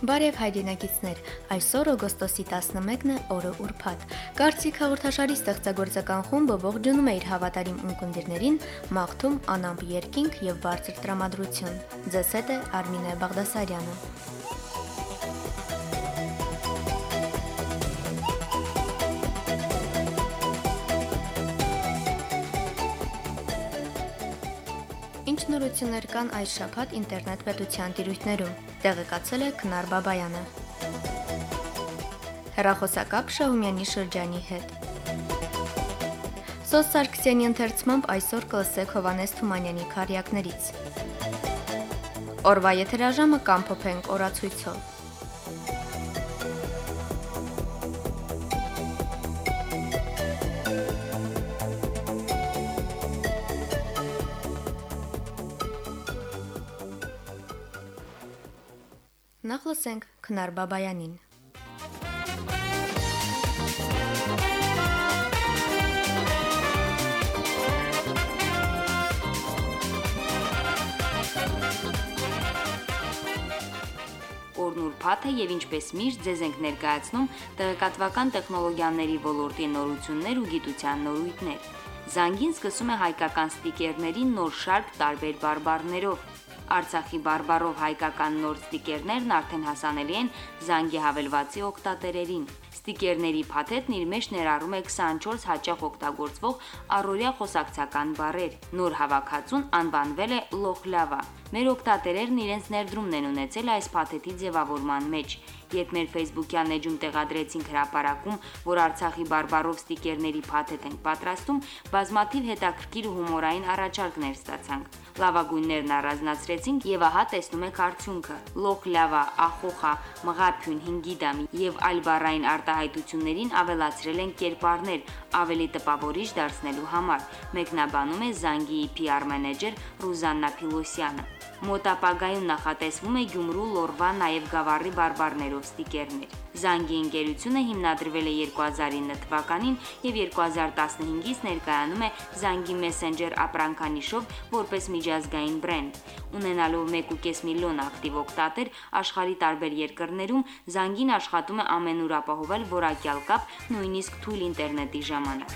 Բարև հայրենակիցներ, այսօր օգոստոսի 11-ն է, օրը ուրբաթ։ Կարծիք հաղորդաշարի ստեղծագործական խումբը ողջունում է իր հավատարիմ ունկնդիրներին, մաղթում անամպ երկինք եւ բարձր տրամադրություն։ Ձեզ հետ է Արմինե Բաղդասարյանը։ Ինչ նորություններ կան այս շաբաթ ինտերնետ պետության տիրույթներում, տեղեկացել է Քնար Բաբայանը։ Հեռախոսակապ Շահումյանի շրջանի հետ։ Սոս Սարգսյանի ընթերցմամբ այսօր կլսեք Հովհաննես Թումանյանի քառյակներից։ Օրվա եթերաժամը կամփոփենք օրացույցով։ Նախ լսենք Քնար Բաբայանին։ Օրն ուրբաթ է եւ ինչպես միշտ ձեզ ենք ներկայացնում տեղեկատվական տեխնոլոգիաների ոլորտի նորություններ ու գիտության նորույթներ։ Զանգին սկսում է հայկական ստիկերների նոր շարք տարբեր բարբառներով։ Արցախի բարբառով հայկական նոր ստիկերներն արդեն հասանելի են Զանգի հավելվածի օգտատերերին։ Ստիկերների փաթեթն իր մեջ ներառում է 24 հաճախ օգտագործվող առօրյա խոսակցական բառեր։ Նոր հավաքածուն անվանվել է Լոխլավա։ Մեր օգտատերերն իրենց ներդրումն են ունեցել այս փաթեթի ձևավորման մեջ։ Երբ մեր Facebook-յան էջում տեղադրեցինք հրապարակում, որ Արցախի բարբառով ստիկերների փաթեթ ենք պատրաստում, բազմաթիվ հետաքրքիր ու հումորային առաջարկներ ստացանք։ Լավագույններն առանձնացրեցինք եւ ահա տեսնում եք արդյունքը։ Լոխլավա, ախոխա, մղափյուն, հինգիդամ եւ այլ բառային արտահայտություններին ավելացրել են կերպարներ, ավելի տպավորիչ դարձնելու համար։ Մեկնաբանում է Զանգիի PR մենեջեր Ռուզաննա Փիլոսյանը։ Մոտ ապագայում նախատեսվում է Գյումրու, Լոռվա, նաև Գավառի բարբառներով ստիկերներ։ Զանգի ընկերությունը հիմնադրվել է 2009 թվականին եւ 2015-ից ներկայանում է Զանգի Messenger ապրանքանիշով որպես միջազգային բրենդ։ Ունենալով 1.5 միլիոն ակտիվ օգտատեր աշխարհի տարբեր երկրներում, Զանգին աշխատում է ամենուր ապահովել որակյալ կապ, նույնիսկ թույլ ինտերնետի ժամանակ։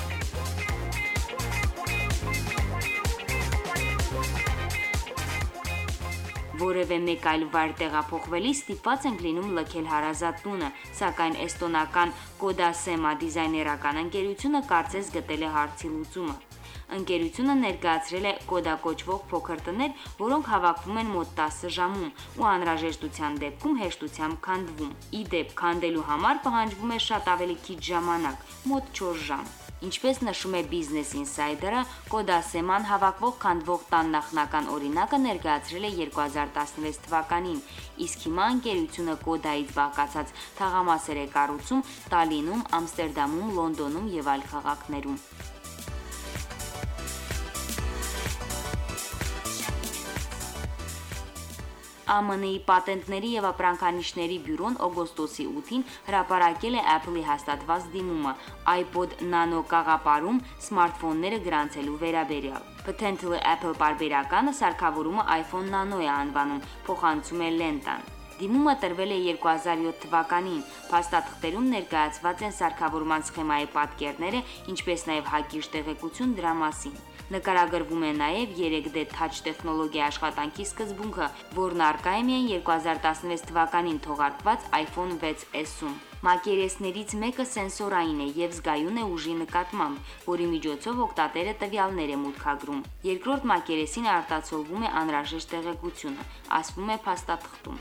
Որևէ մեկ այլ վայր տեղափոխվելիս ստիպված ենք լինում լքել հարազատ տունը, սակայն էստոնական Կոդասեմա դիզայներական ընկերությունը կարծես գտել է հարցի լուծումը։ Ընկերությունը ներկայացրել է Կոդա կոչվող փոքր տներ, որոնք հավաքվում են մոտ 10 ժամում ու անհրաժեշտության դեպքում հեշտությամբ քանդվում։ Ի դեպ, քանդելու համար պահանջվում է շատ ավելի քիչ ժամանակ, մոտ 4 ժամ։ Ինչպես նշում է Business Insider-ը, Կոդասեման հավաքվող քանդվող տան նախնական օրինակը ներկայացրել է 2016 թվականին, իսկ հիմա ընկերությունը Կոդայից բաղկացած թաղամասեր է կառուցում Տալինում, Ամստերդամում, Լոնդոնում եւ այլ քաղաքներում։ ԱՄՆ-ի պատենտների եւ ապրանքանիշների բյուրոն օգոստոսի 8-ին հրապարակել է Apple-ի հաստատված դիմումը iPod Nano կաղապարում սմարթֆոնները գրանցելու վերաբերյալ։ Potential Apple պարբերականը սարքավորումը iPhone Nano է անվանում, փոխանցում է լենտան։ Դիմումը տրվել է 2007 թվականին, փաստաթղթերում ներկայացված են սարքավորման սխեմայի պատկերները, ինչպես նաև հակիրճ տեղեկություն դրա մասին։ Նկարագրվում է նաև 3D Touch տեխնոլոգիայի աշխատանքի սկզբունքը, որն առկա է միայն 2016 թվականին թողարկված iPhone 6s-ում։ Մակերեսներից մեկը սենսորային է եւ զգայուն է ուժի նկատմամբ, որի միջոցով օգտատերը տվյալներ է մուտքագրում։ Երկրորդ մակերեսին արտացոլվում է անհրաժեշտ տեղեկությունը, ասվում է փաստաթղթում։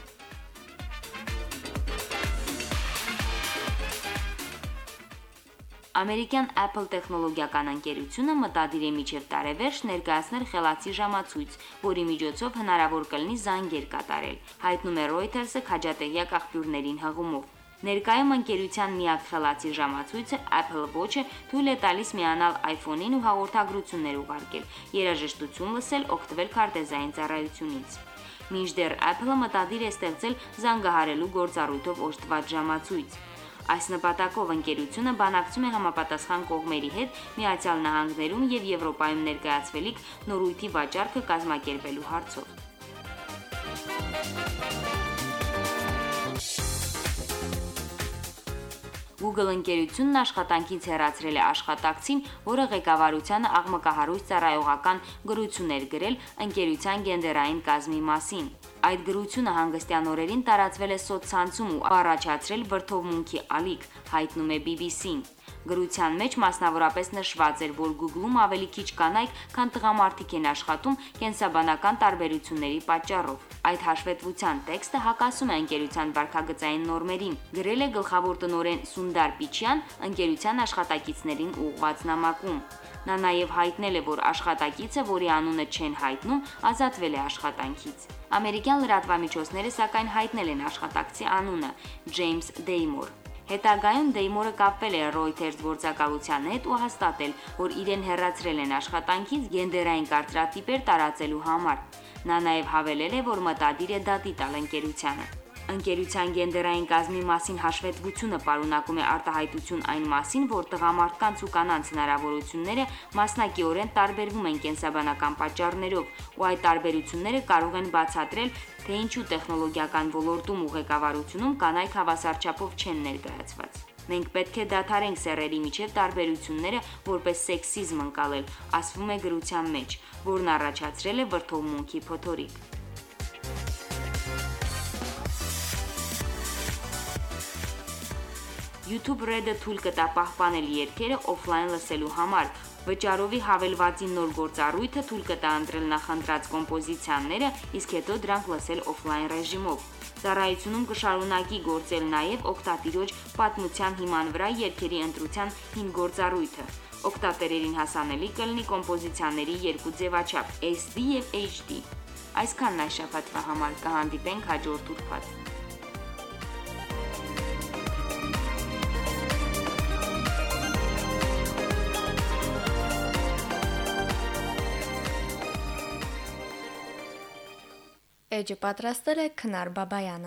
Ամերիկյան Apple տեխնոլոգիական ընկերությունը մտադիր է մինչև տարեվերջ ներկայացնել խելացի ժամացույց, որի միջոցով հնարավոր կլինի զանգեր կատարել, հայտնում է Reuters-ը քաջատեղյակ աղբյուրներին հղումով։ Ներկայում ընկերության միակ խելացի ժամացույցը Apple Watch-ը թույլ է տալիս միանալ iPhone-ին ու հաղորդագրություններ ուղարկել, երաժշտություն լսել, օգտվել քարտեզային ծառայությունից։ Մինչդեռ Apple-ը մտադիր է ստեղծել զանգահարելու գործառույթով օժտված ժամացույց։ Այս նպատակով ընկերությունը բանակցում է համապատասխան կողմերի հետ Միացյալ Նահանգներում եւ Եվրոպայում ներկայացվելիք նորույթի վաճառքը կազմակերպելու հարցով։ Google ընկերությունն աշխատանքից հեռացրել է աշխատակցին, որը ղեկավարությանը աղմկահարույց ծառայողական գրություն էր գրել ընկերության գենդերային կազմի մասին։ Այդ գրությունը հանգստյան օրերին տարածվել է սոցցանցում ու առաջացրել վրդովմունքի ալիք, հայտնում է BBC-ն։ Գրության մեջ մասնավորապես նշված էր, որ Google-ում ավելի քիչ կանայք, քան տղամարդիկ են աշխատում կենսաբանական տարբերությունների պատճառով։ Այդ հաշվետվության տեքստը հակասում է ընկերության վարքագծային նորմերին, գրել է գլխավոր տնօրեն Սունդար Պիչյան ընկերության աշխատակիցներին ուղղված նամակում։ Նա նաև հայտնել է, որ աշխատակիցը, որի անունը չեն հայտնում, ազատվել է աշխատանքից։ Ամերիկյան լրատվամիջոցները սակայն հայտնել են աշխատակցի անունը՝ Ջեյմս Դեյմոր։ Հետագայում Դեյմորը կապվել է Reuters գործակալության հետ ու հաստատել, որ իրեն հեռացրել են աշխատանքից գենդերային կարծրատիպեր տարածելու համար։ Նա նաև հավելել է, որ մտադիր է դատի տալ ընկերությանը։ Ընկերության գենդերային կազմի մասին հաշվետվությունը պարունակում է արտահայտություն այն մասին, որ տղամարդկանց ու կանանց հնարավորությունները մասնակիորեն տարբերվում են կենսաբանական պատճառներով, ու այդ տարբերությունները կարող են բացատրել, թե ինչու տեխնոլոգիական ոլորտում ու ղեկավարությունում կանայք հավասարչափով չեն ներկայացված։ Մենք պետք է դադարենք սեռերի միջև տարբերությունները որպես սեքսիզմ ընկալել, ասվում է գրության մեջ, որն առաջացրել է վրդովմունքի փոթորիկ։ YouTube Red-ը թույլ կտա պահպանել երգերը օֆլայն լսելու համար։ Վճարովի հավելվածի նոր գործառույթը թույլ կտա ընտրել նախընտրած կոմպոզիցիաները, իսկ հետո դրանք լսել օֆլայն ռեժիմով։ Ծառայությունում կշարունակի գործել նաև օգտատիրոջ պատմության հիման վրա երգերի ընտրության 5 գործառույթը։ Օգտատերերին հասանելի կլինի կոմպոզիցիաների երկու ձևաչափ՝ SD եւ HD։ Այսքանն այս շաբաթվա համար, կհանդիպենք հաջորդ ուրբաթ։ Էջը պատրաստել է Քնար Բաբայանը։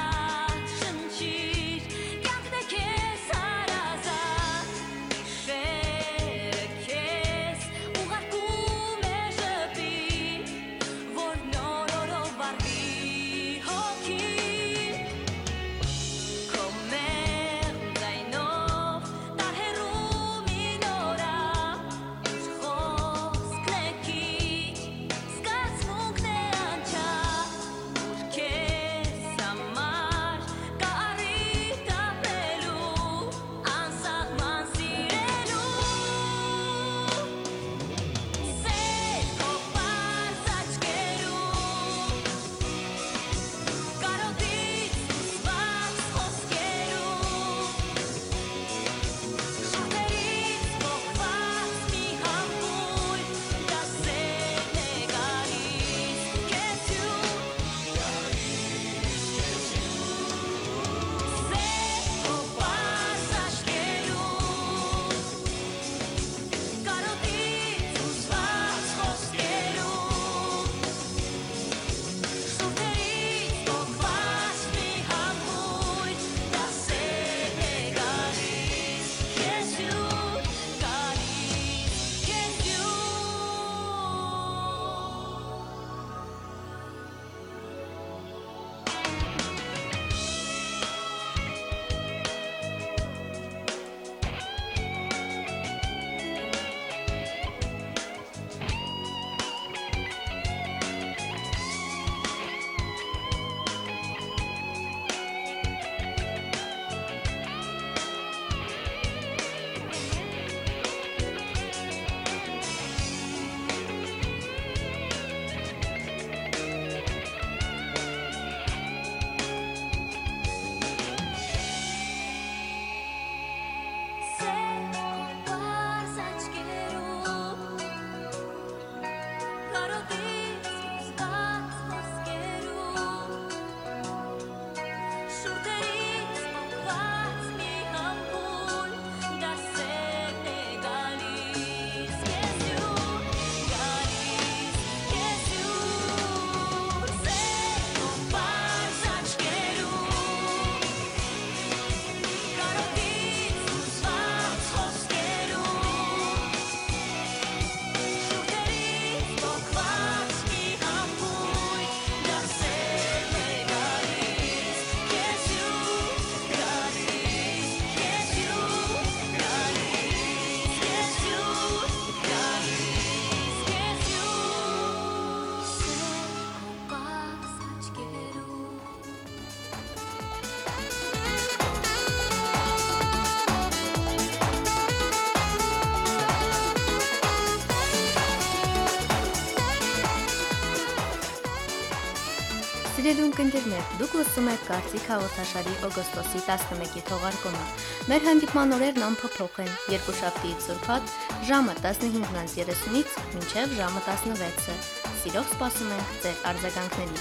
Share Սիրելի ունկնդիրներ, դուք լսում եք Կարծիք հաղորդաշարի օգոստոսի 11-ի թողարկումը։ Մեր հանդիպման օրերն անփոփոխ են՝ երկուշաբթիից ուրբաթ ժամը 15:30-ից մինչև ժամը 16-ը։ Սիրով սպասում ենք ձեր արձագանքներին։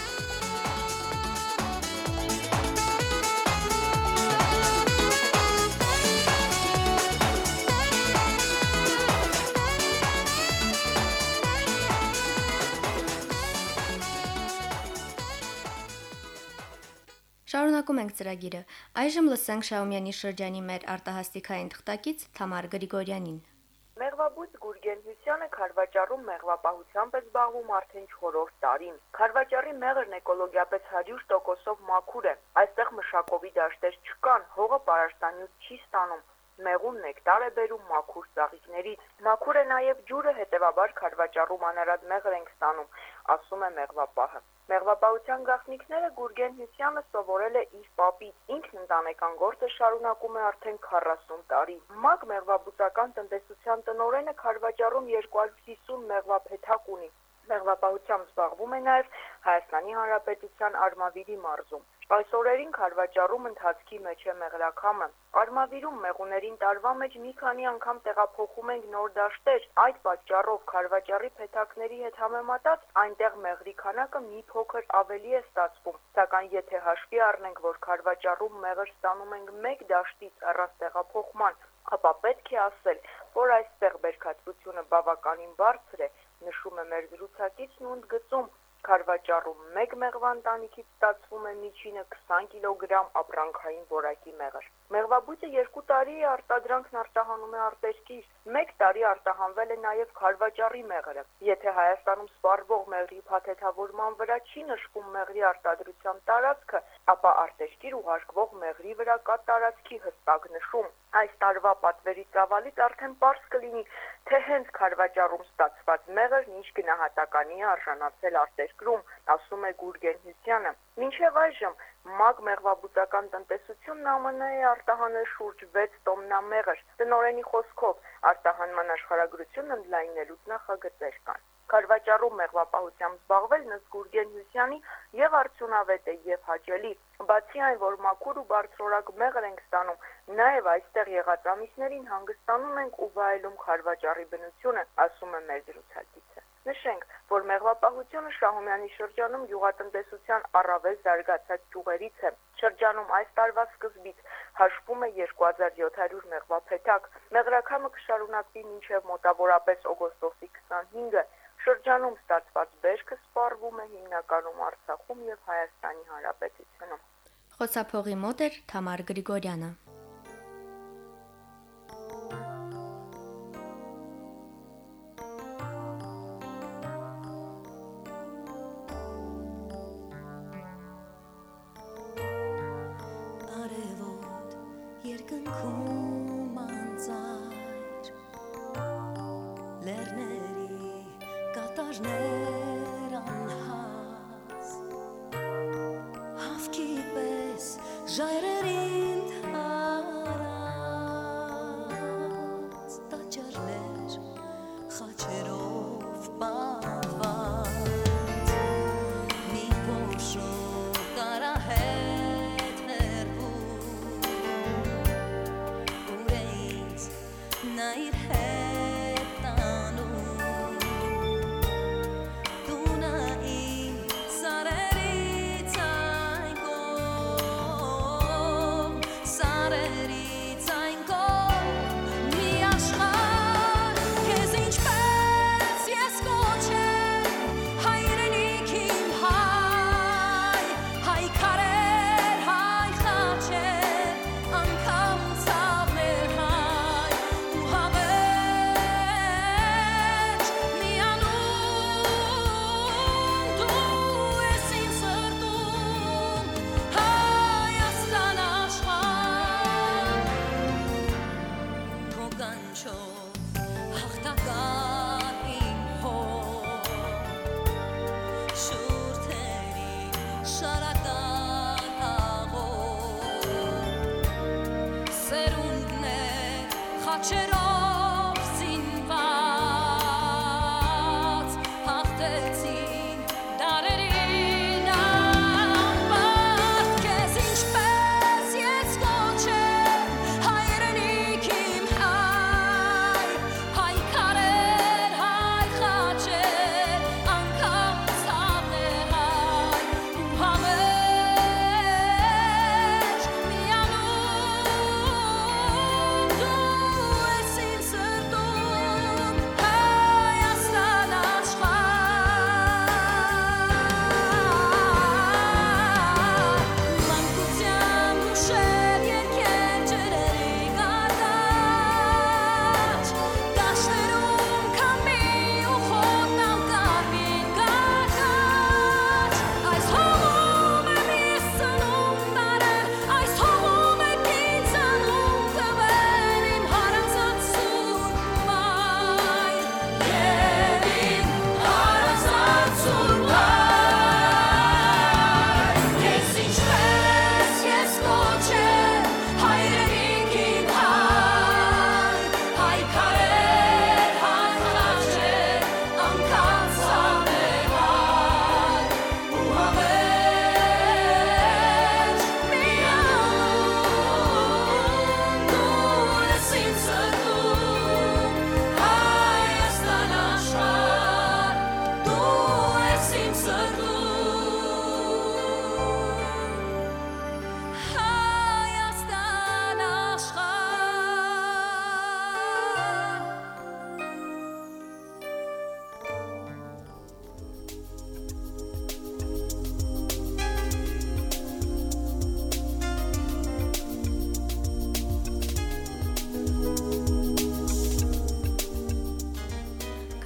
Շարունակում ենք ծրագիրը։ Այժմ լսենք Շահումյանի շրջանի մեր արտահասթիկային թղթակից Թամար Գրիգորյանին։ Մեղվաբույծ Գուրգեն Հյուսյանը քարվաճառում մեղվապահությամբ է զբաղվում արդեն 4-րդ տարին։ Քարվաճառի մեղրն էկոլոգիապես 100%-ով մաքուր է։ Այստեղ մշակովի դաշտեր չկան, հողը պարարտանյութ չի ստանում։ Մեղուն նեկտար է բերում մաքուր ծաղիկներից։ Մաքուր է նաև ջուրը, հետևաբար քարվաճառում անարած մեղր ենք ստանում, ասում է մեղվապահը։ Մեղվապահության գաղտնիքները Գուրգեն Հյուսյանը սովորել է իր պապից։ Ինքն ընտանեկան գործը շարունակում է արդեն 40 տարի։ ՄԱԿ մեղվաբուծական տնտեսության տնօրենը քարվաճառում 250 մեղվափեթակ ունի։ Մեղվապահությամբ զբաղվում է նաև Հայաստանի Հանրապետության Արմավիրի մարզում։ Այս օրերին քարվաճառում ընթացքի մեջ է մեղրաքամը։ Արմավիրում մեղուներին տարվա մեջ մի քանի անգամ տեղափոխում ենք նոր դաշտեր։ Այդ պատճառով քարվաճառի փեթակների հետ համեմատած այնտեղ մեղրի քանակը մի փոքր ավելի է ստացվում։ Սակայն եթե հաշվի առնենք, որ քարվաճառում մեղր ստանում ենք մեկ դաշտից առանց տեղափոխման, ապա պետք է ասել, որ այստեղ բերքատվությունը բավականին բարձր է, նշում է մեր զրուցակիցն ու ընդգծում. Քարվաճառում մեկ մեղվա ընտանիքից ստացվում է միջինը 20 կիլոգրամ ապրանքային որակի մեղր։ Մեղվաբույծը 2 տարի է արտադրանքն արտահանում է արտերկիր, 1 տարի արտահանվել է նաև քարվաճառի մեղրը։ Եթե Հայաստանում սպառվող մեղրի փաթեթավորման վրա չի նշվում մեղրի արտադրության տարածքը, ապա արտերկիր ուղարկվող մեղրի վրա կա տարածքի հստակ նշում։ Այս տարվա պատվերի ծավալից արդեն պարզ կլինի, թե հենց քարվաճառում ստացված մեղրն ինչ գնահատականի է արժանացել արտերկրում, ասում է Գուրգեն Հյուսյանը։ Մինչև այժմ ՄԱԿ մեղվաբուծական տնտեսությունն ԱՄՆ է արտահանել շուրջ 6 տոննա մեղր։ Տնօրենի խոսքով արտահանման աշխարհագրությունն ընդլայնելուց նախագծեր կան։ Քարվաճառում մեղվապահությամբ զբաղվելն ըստ Գուրգեն Հյուսյանի եւ արդյունավետ է եւ հաճելի։ Բացի այն, որ մաքուր ու բարձրորակ մեղր ենք ստանում, նաեւ այստեղ եղած ամիսներին հանգստանում ենք ու վայելում քարվաճառի բնությունը, ասում է մեր զրուցակիցը։ Նշենք, որ մեղվապահությունը Շահումյանի շրջանում գյուղատնտեսության առավել զարգացած ճյուղերից է։ Շրջանում այս տարվա սկզբից հաշվում է 2700 մեղվափեթակ։ Մեղրաքամը կշարունակվի մինչև մոտավորապես օգոստոսի 25-ը։ Շրջանում ստացված բերքը սպառվում է հիմնականում Արցախում եւ Հայաստանի Հանրապետությունում։ Խոսափողի մոտ էր Թամար Գրիգորյանը։ Երկնքում անծայր լեռների կատարներ անհաս հավքի պես ժայռերին թարած տաճարներ խաչերով պատված մի փոշու կարահետ նա իր հետ տանում տունայի սարերից այն կողմ մի աշխարհ քեզ ինչպես ես կոչեմ հայրենիք իմ հայ քարեր հայ խաչեր անգամ ցավներ խաչերով զինված հաղթեցին դարերին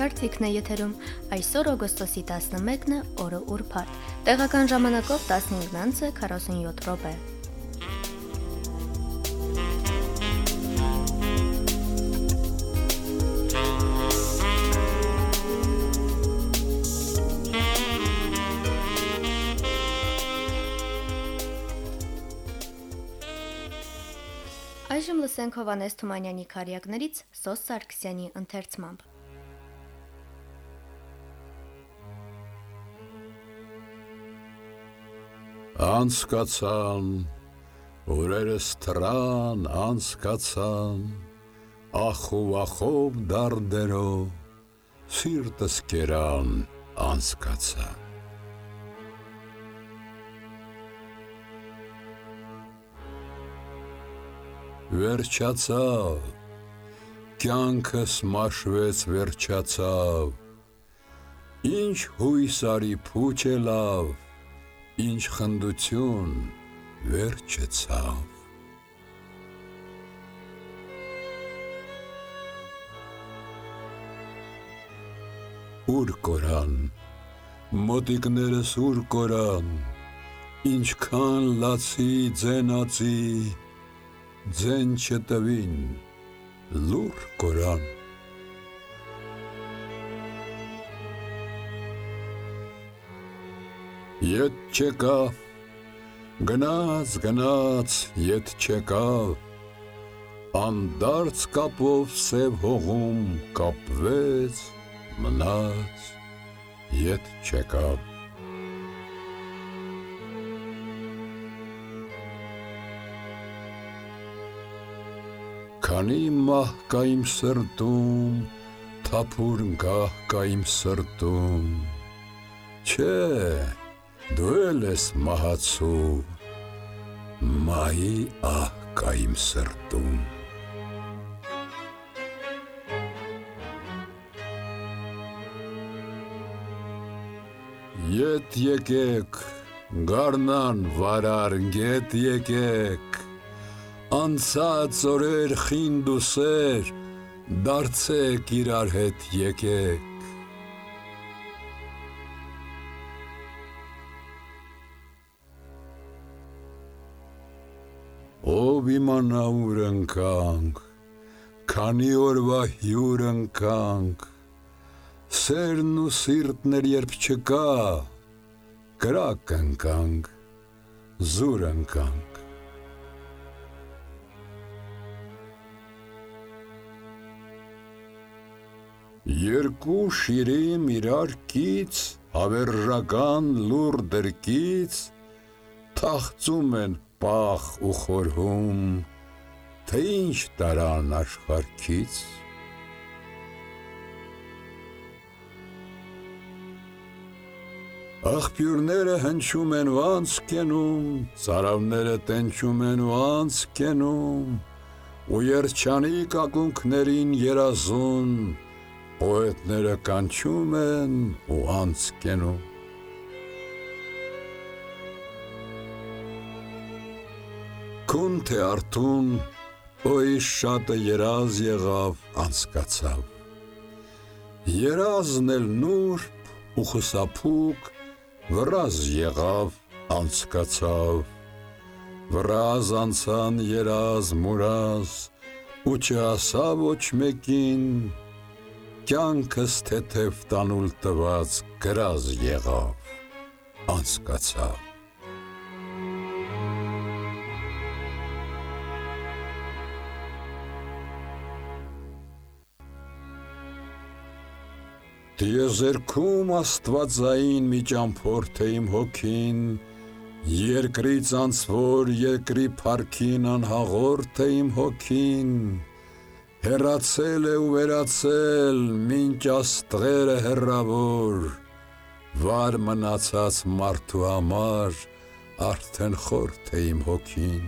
Կարծիքն է եթերում։ Այսօր օգոստոսի 11-ն է, օրը ուրբաթ։ Տեղական ժամանակով 15:47 րոպե։ Այժմ լսենք Հովանես Թումանյանի քարյակներից Սոս Սարգսյանի ընթերցմամբ։ Անցկացան, օրերս թրան անցկացան, ախով դարդերով, սիրտս կերան անցկացան։ Վերջացավ, կյանքս մաշվեց վերջացավ, ինչ հույս արի փուչ է լավ, ինչ խնդություն վերջը ցավ։ Ուր կորան, մոտիկներս ուր կորան, ինչքան լացի ձենացի, ձեն չտվին, լուր կորան։ Ետ չեկավ, գնաց, ետ չեկավ, անդարձ կապով սև հողում կապվեց, մնաց, ետ չեկավ։ Քանի մահ կա իմ սրտում, թափուր գահ կա իմ սրտում, չէ, դու էլ ես մահացու, մահի ահ կա իմ սրտում։ Ետ եկեք, գարնան վարար գետ եկեք, անցած օրեր խինդ ու սեր, դարձեք իրար հետ եկեք։ Ով իմանա ուր ընկանք, քանի օրվա հյուր ընկանք, սերն ու սիրտներ երբ չկա, կրակ ընկանք, զուր ընկանք։ Երկու շիրիմ իրար կից, հավերժական լուր դրկից, թախծում են պախ ու խորհում, թե ինչ տարան աշխարհքից։ Աղբյուրները հնչում են ու անց կենում, ծարավները տենչում են ու անց կենում, ու երջանիկ ակունքներին երազուն, պոետները կանչում են ու անց կենում։ Քուն թե արթուն, օյ շատը երազ եղավ, անցկացավ։ Երազն էլ նուրբ ու խուսափուկ, վրազ եղավ, անցկացավ։ Վրազ անցան երազ մուրազ, ու չասա ոչ մեկին, կյանքս թեթև տանուլ տված գրազ եղավ, անցկացավ։ Տիեզերքում աստվածային մի ճամփորդ է իմ հոգին, երկրից անցվոր երկրի փառքին անհաղորդ է իմ հոգին, հեռացել է ու վերացել, մինչ աստղերը հեռավոր, վար մնացած մարդու համար արդեն խորթ է իմ հոգին։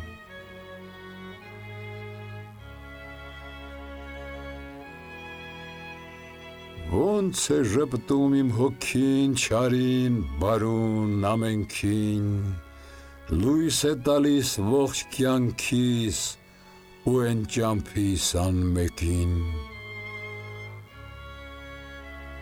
Ոնց է ժպտում իմ հոգին, չարին, բարուն, ամենքին, լույս է տալիս ողջ կյանքիս ու են ճամփիս անմեկին։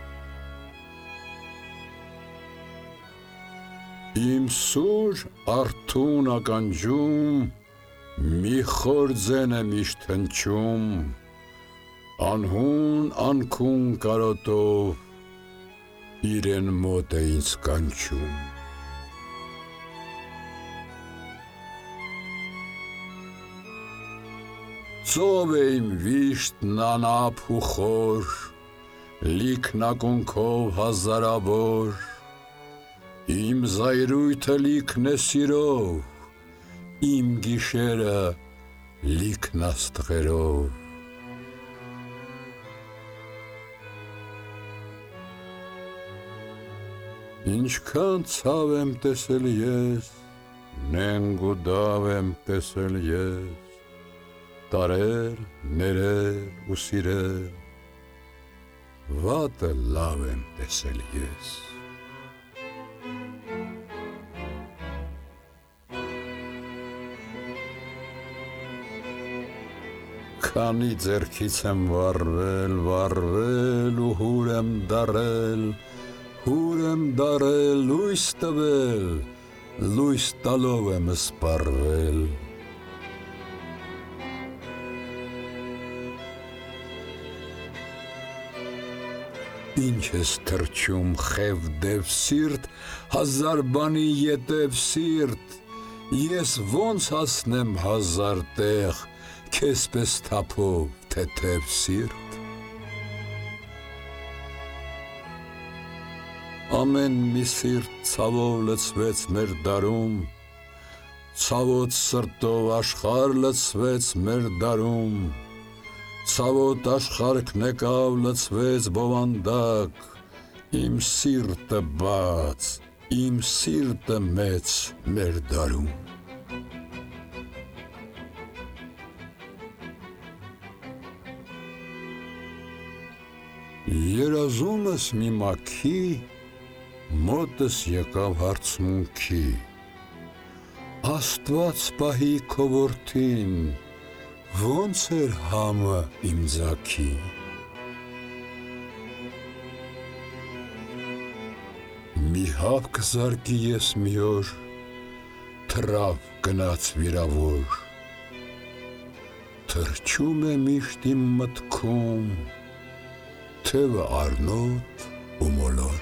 Իմ սուր արթուն ականջում մի խոր ձեն է միշտ հնչում, անհուն անքուն կարոտով իրեն մոտ է ինձ կանչում։ Ծով է իմ վիշտն անապ ու խոր, լիքն ակունքով հազարավոր, իմ զայրույթը լիքն է սիրով, իմ գիշերը լիքն աստղերով։ Ինչքան ցավ եմ տեսել ես, նենգ ու դավ եմ տեսել ես, տարել, ներել ու սիրել, վատը լավ եմ տեսել ես։ Քանի ձեռքից եմ վառվել ու հուր եմ դարել, լույս տվել, լույս տալով եմ սպառվել։ Ինչ ես թրջում խև դև սիրտ, հազար բանի ետև սիրտ, ես ոնց հասնեմ հազար տեղ, քեզ պես թափով թեթև սիրտ։ Ամեն մի սիրտ ցավով լցվեց մեր դարում, ցավոտ սրտով աշխարհ լցվեց մեր դարում, ցավոտ աշխարհքն եկավ լցվեց բովանդակ, իմ սիրտը բաց, իմ սիրտը մեծ մեր դարում։ Երազումս մի մաքի, մոտս եկավ հարցմունքի, Աստված պահի քո որդին, ոնց էր համը իմ ձագի։ Մի հավ կզարկի ես մի օր, թռավ գնաց վիրավոր, թրջում է միշտ իմ մտքում, թևը առնոտ ու մոլոր։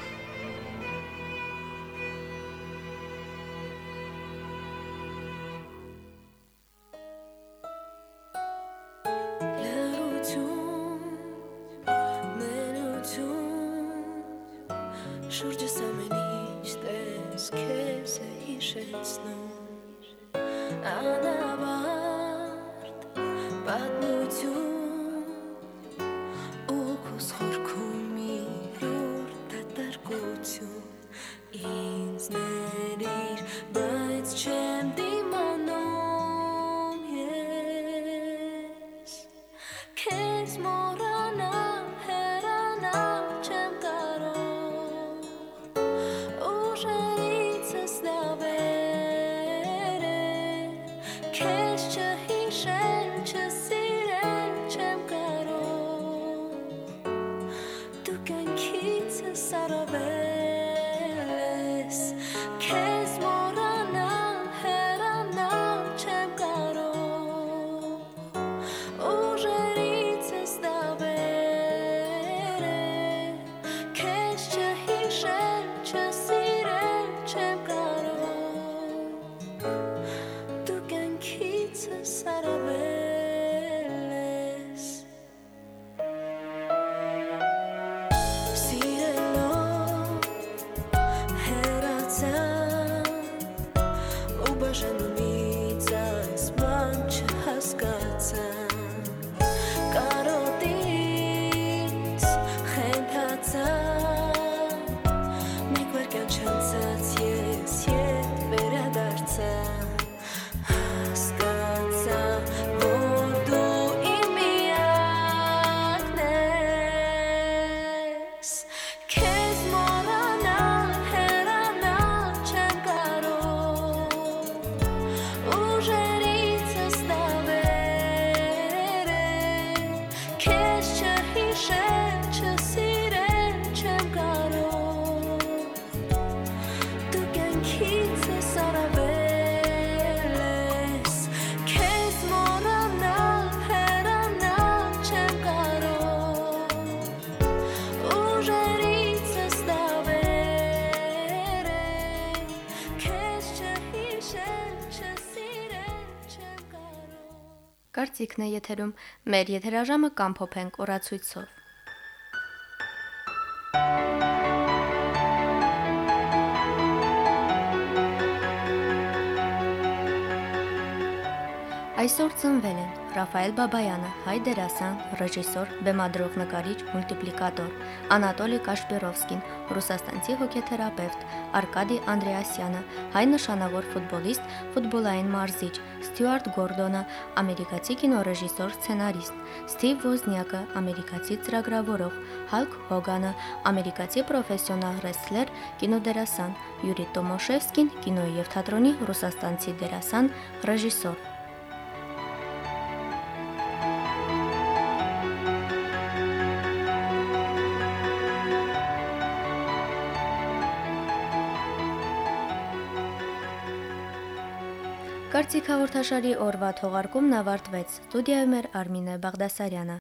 Շուրջս ամեն ինչ տես քեզ է հիշեցնում, անավարտ պատմություն ու քոս խորքում մի լուր դատարկություն, ինձ ներիր, բայց չեմ դիմանում ես, քեզ մոռանալ, հեռանալ չեմ կարող, ուժերիցս լավեր է, քեզ չհիշել, չսիրել, Կարծիքն է եթերում։ Մեր եթերաժամը կամփոփենք օրացույցով։ Այսօր ծնվել են Ռաֆայել Բաբայանը, հայ դերասան, ռեժիսոր, բեմադրող, նկարիչ, մուլտիպլիկատոր, Անատոլի Կաշպիրովսկին, ռուսաստանցի հոգեթերապևտ, Արկադի Անդրեասյանը, հայ նշանավոր ֆուտբոլիստ, ֆուտբոլային մարզիչ, Ստյուարտ Գորդոնը, ամերիկացի կինոռեժիսոր, սցենարիստ, Սթիվ Ոզնյակը, ամերիկացի ծրագրավորող, Հալկ Հոգանը, ամերիկացի պրոֆեսիոնալ ռեսլեր, կինոդերասան, Յուրի Տոմոշևսկին, կինոյի և թատրոնի ռուսաստանցի դերասան, ռեժիսոր։ Կարծիք հաղորդաշարի օրվա թողարկումն ավարտվեց։ Ստուդիայում էր Արմինե Բաղդասարյանը։